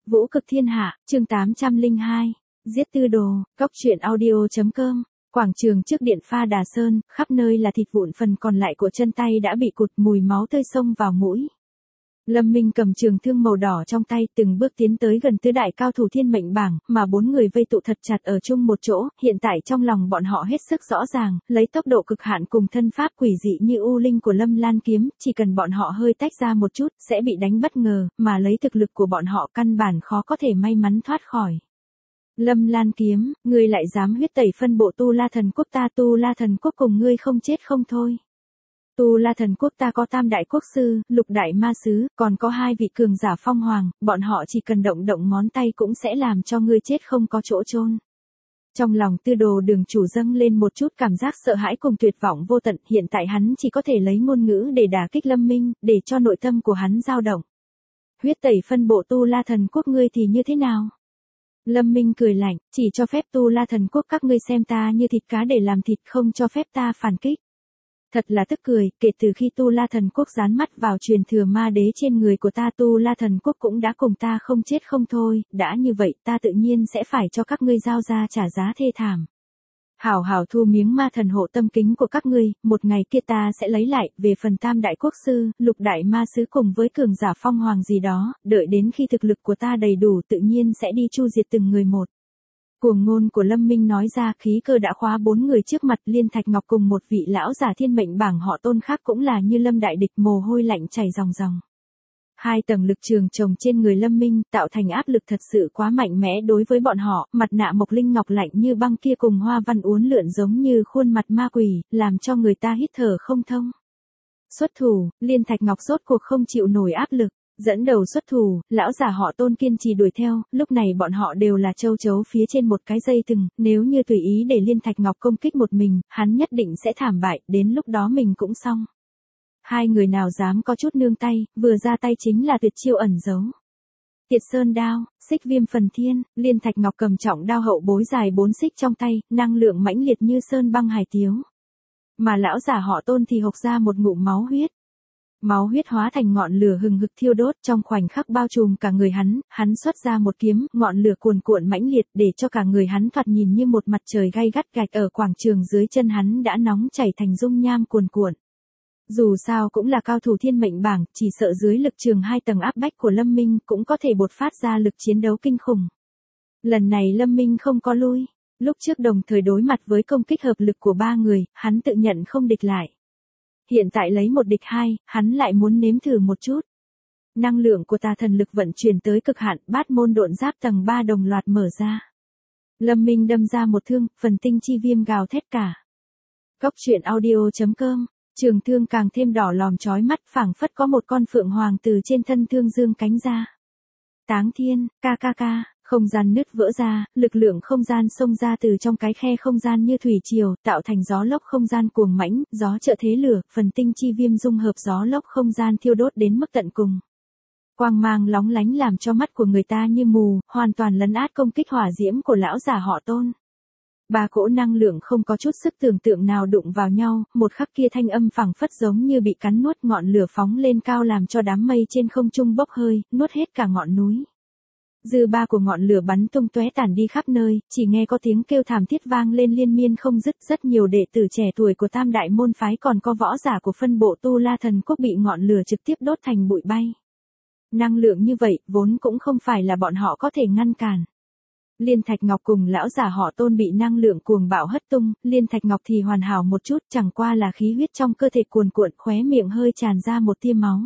Vũ cực thiên hạ, chương 802, giết tư đồ, góc truyện audio.com. Quảng trường trước điện Pha Đà Sơn, khắp nơi là thịt vụn, phần còn lại của chân tay đã bị cụt, mùi máu tươi xông vào mũi. Lâm Minh cầm trường thương màu đỏ trong tay, từng bước tiến tới gần tứ đại cao thủ thiên mệnh bảng, mà bốn người vây tụ thật chặt ở chung một chỗ, hiện tại trong lòng bọn họ hết sức rõ ràng, lấy tốc độ cực hạn cùng thân pháp quỷ dị như u linh của Lâm Lan Kiếm, chỉ cần bọn họ hơi tách ra một chút, sẽ bị đánh bất ngờ, mà lấy thực lực của bọn họ căn bản khó có thể may mắn thoát khỏi. Lâm Lan Kiếm, ngươi lại dám huyết tẩy phân bộ Tu La Thần Quốc ta, Tu La Thần Quốc cùng ngươi không chết không thôi. Tu La Thần Quốc ta có tam đại quốc sư, lục đại ma sứ, còn có hai vị cường giả phong hoàng, bọn họ chỉ cần động động ngón tay cũng sẽ làm cho ngươi chết không có chỗ chôn. Trong lòng Tư Đồ Đường chủ dâng lên một chút cảm giác sợ hãi cùng tuyệt vọng vô tận, hiện tại hắn chỉ có thể lấy ngôn ngữ để đả kích Lâm Minh, để cho nội tâm của hắn dao động. Huyết tẩy phân bộ Tu La Thần Quốc ngươi thì như thế nào? Lâm Minh cười lạnh, chỉ cho phép Tu La Thần Quốc các ngươi xem ta như thịt cá để làm thịt, không cho phép ta phản kích. Thật là tức cười, kể từ khi Tu La Thần Quốc dán mắt vào truyền thừa ma đế trên người của ta, Tu La Thần Quốc cũng đã cùng ta không chết không thôi, đã như vậy ta tự nhiên sẽ phải cho các ngươi giao ra trả giá thê thảm. Hảo hảo thu miếng ma thần hộ tâm kính của các ngươi, một ngày kia ta sẽ lấy lại, về phần tam đại quốc sư, lục đại ma sứ cùng với cường giả phong hoàng gì đó, đợi đến khi thực lực của ta đầy đủ tự nhiên sẽ đi chu diệt từng người một. Cuồng ngôn của Lâm Minh nói ra, khí cơ đã khóa bốn người trước mặt. Liên Thạch Ngọc cùng một vị lão giả thiên mệnh bảng họ Tôn khác cũng là như lâm đại địch, mồ hôi lạnh chảy ròng ròng. Hai tầng lực trường chồng trên người Lâm Minh tạo thành áp lực thật sự quá mạnh mẽ đối với bọn họ, mặt nạ mộc linh ngọc lạnh như băng kia cùng hoa văn uốn lượn giống như khuôn mặt ma quỷ, làm cho người ta hít thở không thông. Xuất thủ, Liên Thạch Ngọc rốt cuộc không chịu nổi áp lực. Dẫn đầu xuất thủ, lão giả họ Tôn kiên trì đuổi theo, lúc này bọn họ đều là châu chấu phía trên một cái dây thừng, nếu như tùy ý để Liên Thạch Ngọc công kích một mình, hắn nhất định sẽ thảm bại, đến lúc đó mình cũng xong. Hai người nào dám có chút nương tay, vừa ra tay chính là tuyệt chiêu ẩn giấu. Tiệt sơn đao, xích viêm phần thiên, Liên Thạch Ngọc cầm trọng đao hậu bối dài 4 xích trong tay, năng lượng mãnh liệt như sơn băng hải tiếu. Mà lão giả họ Tôn thì hộc ra một ngụm máu huyết. Máu huyết hóa thành ngọn lửa hừng hực thiêu đốt, trong khoảnh khắc bao trùm cả người hắn xuất ra một kiếm, ngọn lửa cuồn cuộn mãnh liệt để cho cả người hắn thoạt nhìn như một mặt trời gay gắt, gạch ở quảng trường dưới chân hắn đã nóng chảy thành dung nham cuồn cuộn. Dù sao cũng là cao thủ thiên mệnh bảng, chỉ sợ dưới lực trường 2 tầng áp bách của Lâm Minh cũng có thể bộc phát ra lực chiến đấu kinh khủng. Lần này Lâm Minh không có lui, lúc trước đồng thời đối mặt với công kích hợp lực của ba người, hắn tự nhận không địch lại. Hiện tại lấy một địch hai, hắn lại muốn nếm thử một chút. Năng lượng của tà thần lực vận chuyển tới cực hạn, bát môn độn giáp tầng 3 đồng loạt mở ra. Lâm Minh đâm ra một thương, phần tinh chi viêm gào thét cả. Góc truyện audio.com, trường thương càng thêm đỏ lòm chói mắt, phảng phất có một con phượng hoàng từ trên thân thương dương cánh ra. Táng thiên, ca ca ca. Không gian nứt vỡ ra, lực lượng không gian xông ra từ trong cái khe không gian như thủy triều, tạo thành gió lốc không gian cuồng mãnh, gió trợ thế lửa, phần tinh chi viêm dung hợp gió lốc không gian thiêu đốt đến mức tận cùng. Quang mang lóng lánh làm cho mắt của người ta như mù, hoàn toàn lấn át công kích hỏa diễm của lão giả họ Tôn. Ba cỗ năng lượng không có chút sức tưởng tượng nào đụng vào nhau, một khắc kia thanh âm phảng phất giống như bị cắn nuốt, ngọn lửa phóng lên cao làm cho đám mây trên không trung bốc hơi, nuốt hết cả ngọn núi. Dư ba của ngọn lửa bắn tung tóe tản đi khắp nơi, chỉ nghe có tiếng kêu thảm thiết vang lên liên miên không dứt, rất nhiều đệ tử trẻ tuổi của tam đại môn phái còn có võ giả của phân bộ Tu La Thần Quốc bị ngọn lửa trực tiếp đốt thành bụi bay. Năng lượng như vậy, vốn cũng không phải là bọn họ có thể ngăn cản. Liên Thạch Ngọc cùng lão giả họ Tôn bị năng lượng cuồng bạo hất tung, Liên Thạch Ngọc thì hoàn hảo một chút, chẳng qua là khí huyết trong cơ thể cuồn cuộn, khóe miệng hơi tràn ra một tia máu.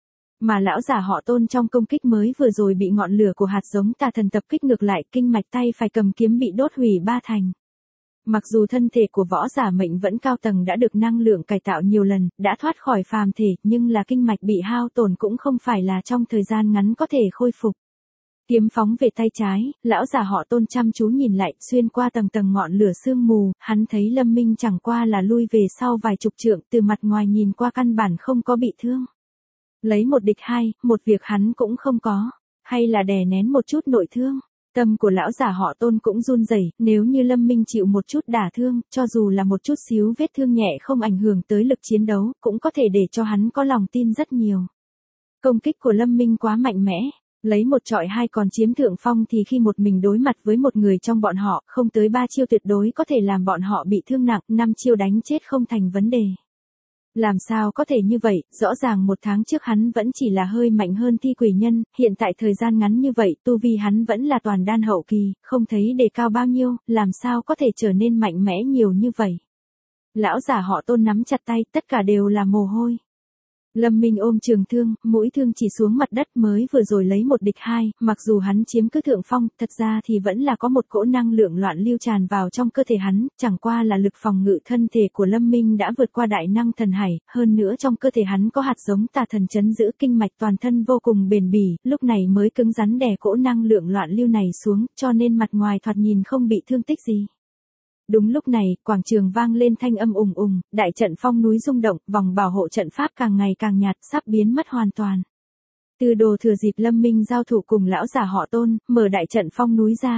Mà lão giả họ Tôn trong công kích mới vừa rồi bị ngọn lửa của hạt giống tà thần tập kích ngược lại, kinh mạch tay phải cầm kiếm bị đốt hủy 3 thành. Mặc dù thân thể của võ giả mệnh vẫn cao tầng đã được năng lượng cải tạo nhiều lần, đã thoát khỏi phàm thể, nhưng là kinh mạch bị hao tổn cũng không phải là trong thời gian ngắn có thể khôi phục. Kiếm phóng về tay trái, lão giả họ Tôn chăm chú nhìn lại, xuyên qua tầng tầng ngọn lửa sương mù, hắn thấy Lâm Minh chẳng qua là lui về sau vài chục trượng, từ mặt ngoài nhìn qua căn bản không có bị thương. Lấy một địch hai, một việc hắn cũng không có, hay là đè nén một chút nội thương. Tâm của lão giả họ Tôn cũng run rẩy, nếu như Lâm Minh chịu một chút đả thương, cho dù là một chút xíu vết thương nhẹ không ảnh hưởng tới lực chiến đấu, cũng có thể để cho hắn có lòng tin rất nhiều. Công kích của Lâm Minh quá mạnh mẽ, Lấy một trọi hai còn chiếm thượng phong thì khi một mình đối mặt với một người trong bọn họ, không tới 3 chiêu tuyệt đối có thể làm bọn họ bị thương nặng, 5 chiêu đánh chết không thành vấn đề. Làm sao có thể như vậy, rõ ràng 1 tháng trước hắn vẫn chỉ là hơi mạnh hơn thi quỷ nhân, hiện tại thời gian ngắn như vậy, tu vi hắn vẫn là toàn đan hậu kỳ, không thấy đề cao bao nhiêu, làm sao có thể trở nên mạnh mẽ nhiều như vậy. Lão giả họ Tôn nắm chặt tay, tất cả đều là mồ hôi. Lâm Minh ôm trường thương, mũi thương chỉ xuống mặt đất mới vừa rồi lấy một địch hai, mặc dù hắn chiếm cứ thượng phong, thật ra thì vẫn là có một cỗ năng lượng loạn lưu tràn vào trong cơ thể hắn, chẳng qua là lực phòng ngự thân thể của Lâm Minh đã vượt qua đại năng thần hải, hơn nữa trong cơ thể hắn có hạt giống tà thần trấn giữ kinh mạch toàn thân vô cùng bền bỉ, lúc này mới cứng rắn đè cỗ năng lượng loạn lưu này xuống, cho nên mặt ngoài thoạt nhìn không bị thương tích gì. Đúng lúc này, quảng trường vang lên thanh âm ùng ùng, đại trận phong núi rung động, vòng bảo hộ trận pháp càng ngày càng nhạt, sắp biến mất hoàn toàn. Tư Đồ thừa dịp Lâm Minh giao thủ cùng lão giả họ Tôn, mở đại trận phong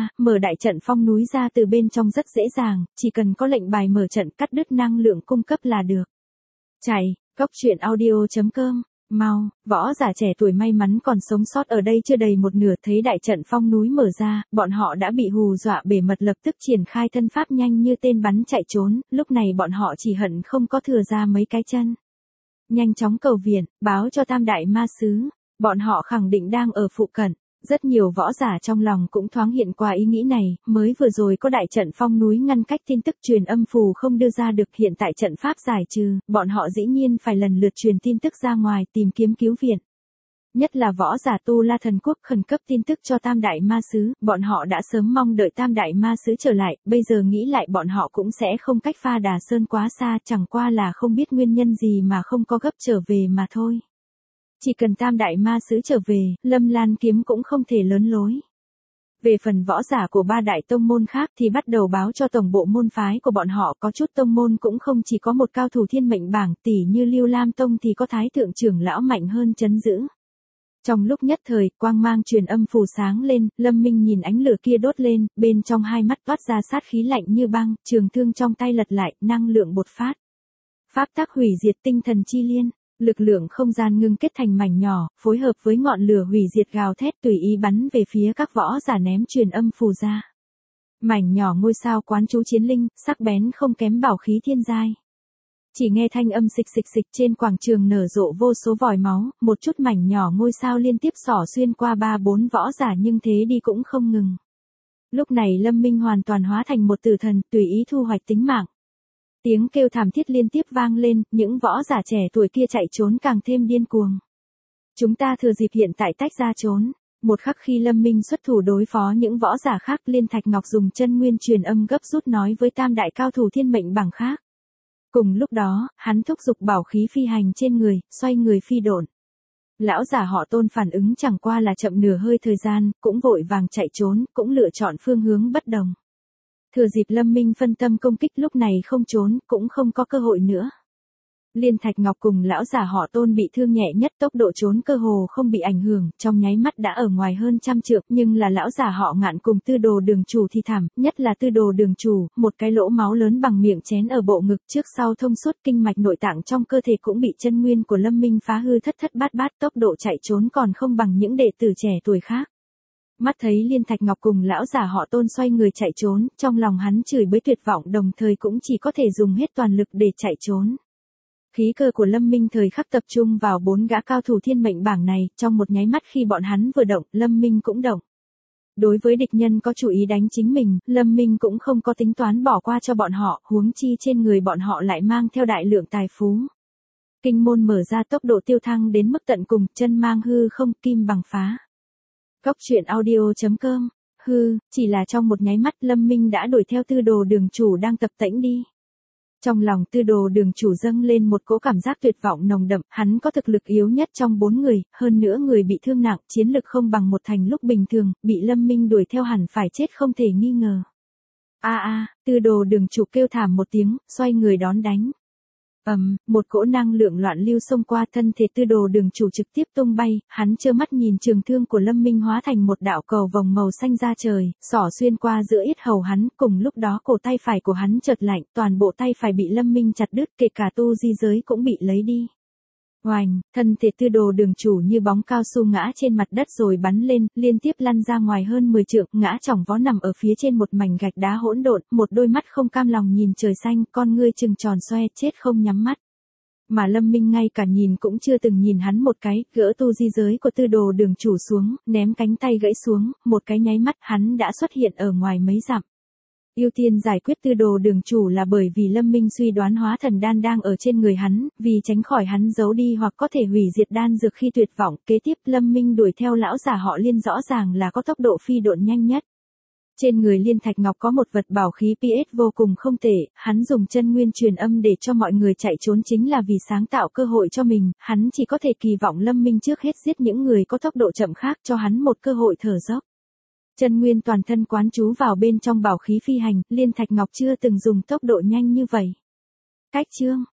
núi ra từ bên trong rất dễ dàng, chỉ cần có lệnh bài mở trận cắt đứt năng lượng cung cấp là được. Chạy, coctruyện.audio.com. Mau, võ giả trẻ tuổi may mắn còn sống sót ở đây chưa đầy một nửa, thấy đại trận phong núi mở ra, bọn họ đã bị hù dọa bể mật, lập tức triển khai thân pháp nhanh như tên bắn chạy trốn, lúc này bọn họ chỉ hận không có thừa ra mấy cái chân. Nhanh chóng cầu viện, báo cho Tam Đại Ma Sứ, bọn họ khẳng định đang ở phụ cận. Rất nhiều võ giả trong lòng cũng thoáng hiện qua ý nghĩ này, mới vừa rồi có đại trận phong núi ngăn cách tin tức truyền âm phù không đưa ra được, hiện tại trận pháp giải trừ, bọn họ dĩ nhiên phải lần lượt truyền tin tức ra ngoài tìm kiếm cứu viện. Nhất là võ giả Tu La Thần Quốc khẩn cấp tin tức cho Tam Đại Ma Sứ, bọn họ đã sớm mong đợi Tam Đại Ma Sứ trở lại, bây giờ nghĩ lại bọn họ cũng sẽ không cách Pha Đà Sơn quá xa, chẳng qua là không biết nguyên nhân gì mà không có gấp trở về mà thôi. Chỉ cần Tam Đại Ma Sứ trở về, Lâm Lan Kiếm cũng không thể lớn lối. Về phần võ giả của 3 đại tông môn khác thì bắt đầu báo cho tổng bộ môn phái của bọn họ, có chút tông môn cũng không chỉ có một cao thủ thiên mệnh bảng, tỷ như Lưu Lam Tông thì có thái thượng trưởng lão mạnh hơn trấn giữ. Trong lúc nhất thời, quang mang truyền âm phù sáng lên, Lâm Minh nhìn ánh lửa kia đốt lên, bên trong hai mắt toát ra sát khí lạnh như băng, trường thương trong tay lật lại, năng lượng bột phát. Pháp tắc hủy diệt tinh thần chi liên. Lực lượng không gian ngưng kết thành mảnh nhỏ, phối hợp với ngọn lửa hủy diệt gào thét tùy ý bắn về phía các võ giả ném truyền âm phù ra. Mảnh nhỏ ngôi sao quán chú chiến linh, sắc bén không kém bảo khí thiên giai. Chỉ nghe thanh âm xịch xịch xịch, trên quảng trường nở rộ vô số vòi máu, một chút mảnh nhỏ ngôi sao liên tiếp xỏ xuyên qua 3-4 võ giả nhưng thế đi cũng không ngừng. Lúc này Lâm Minh hoàn toàn hóa thành một tử thần, tùy ý thu hoạch tính mạng. Tiếng kêu thảm thiết liên tiếp vang lên, những võ giả trẻ tuổi kia chạy trốn càng thêm điên cuồng. Chúng ta thừa dịp hiện tại tách ra trốn. Một khắc khi Lâm Minh xuất thủ đối phó những võ giả khác, Liên Thạch Ngọc dùng chân nguyên truyền âm gấp rút nói với Tam Đại cao thủ thiên mệnh bảng khác. Cùng lúc đó, hắn thúc giục bảo khí phi hành trên người, xoay người phi độn. Lão giả họ Tôn phản ứng chẳng qua là chậm nửa hơi thời gian, cũng vội vàng chạy trốn, cũng lựa chọn phương hướng bất đồng. Thừa dịp Lâm Minh phân tâm công kích, lúc này không trốn, cũng không có cơ hội nữa. Liên Thạch Ngọc cùng lão giả họ Tôn bị thương nhẹ nhất, tốc độ trốn cơ hồ không bị ảnh hưởng, trong nháy mắt đã ở ngoài hơn 100 trượng, nhưng là lão giả họ Ngạn cùng Tư Đồ đường chủ thì thảm, nhất là Tư Đồ đường chủ, một cái lỗ máu lớn bằng miệng chén ở bộ ngực, trước sau thông suốt, kinh mạch nội tạng trong cơ thể cũng bị chân nguyên của Lâm Minh phá hư thất thất bát bát, tốc độ chạy trốn còn không bằng những đệ tử trẻ tuổi khác. Mắt thấy Liên Thạch Ngọc cùng lão giả họ Tôn xoay người chạy trốn, trong lòng hắn chửi bới tuyệt vọng, đồng thời cũng chỉ có thể dùng hết toàn lực để chạy trốn. Khí cơ của Lâm Minh thời khắc tập trung vào 4 gã cao thủ thiên mệnh bảng này, trong một nháy mắt khi bọn hắn vừa động, Lâm Minh cũng động. Đối với địch nhân có chủ ý đánh chính mình, Lâm Minh cũng không có tính toán bỏ qua cho bọn họ, huống chi trên người bọn họ lại mang theo đại lượng tài phú. Kinh môn mở ra, tốc độ tiêu thăng đến mức tận cùng, chân mang hư không, kim bằng phá. Coctruyện.audio.com. Chỉ là trong một nháy mắt Lâm Minh đã đuổi theo Tư Đồ đường chủ đang tập tễnh đi. Trong lòng Tư Đồ đường chủ dâng lên một cỗ cảm giác tuyệt vọng nồng đậm, hắn có thực lực yếu nhất trong 4 người, hơn nữa người bị thương nặng, chiến lực không bằng một thành lúc bình thường, bị Lâm Minh đuổi theo hẳn phải chết không thể nghi ngờ. Tư Đồ đường chủ kêu thảm một tiếng, xoay người đón đánh. Một cỗ năng lượng loạn lưu xông qua thân thể Tư Đồ đường chủ trực tiếp tung bay, hắn trơ mắt nhìn trường thương của Lâm Minh hóa thành một đạo cầu vòng màu xanh ra trời, xỏ xuyên qua giữa yết hầu hắn, cùng lúc đó cổ tay phải của hắn chợt lạnh, toàn bộ tay phải bị Lâm Minh chặt đứt, kể cả tu di giới cũng bị lấy đi. Oành, thân thể Tư Đồ Đường chủ như bóng cao su ngã trên mặt đất rồi bắn lên, liên tiếp lăn ra ngoài hơn 10 trượng, ngã chỏng vó nằm ở phía trên một mảnh gạch đá hỗn độn, một đôi mắt không cam lòng nhìn trời xanh, con ngươi trừng tròn xoe, chết không nhắm mắt. Mà Lâm Minh ngay cả nhìn cũng chưa từng nhìn hắn một cái, gỡ tu di giới của Tư Đồ Đường chủ xuống, ném cánh tay gãy xuống, một cái nháy mắt hắn đã xuất hiện ở ngoài mấy dặm. Ưu tiên giải quyết Tư Đồ Đường chủ là bởi vì Lâm Minh suy đoán hóa thần đan đang ở trên người hắn, vì tránh khỏi hắn giấu đi hoặc có thể hủy diệt đan dược khi tuyệt vọng, kế tiếp Lâm Minh đuổi theo lão giả họ Liên rõ ràng là có tốc độ phi độn nhanh nhất. Trên người Liên Thạch Ngọc có một vật bảo khí PS vô cùng không tệ, hắn dùng chân nguyên truyền âm để cho mọi người chạy trốn chính là vì sáng tạo cơ hội cho mình, hắn chỉ có thể kỳ vọng Lâm Minh trước hết giết những người có tốc độ chậm khác cho hắn một cơ hội thở dốc. Chân nguyên toàn thân quán trú vào bên trong bảo khí phi hành, Liên Thạch Ngọc chưa từng dùng tốc độ nhanh như vậy. Cách chương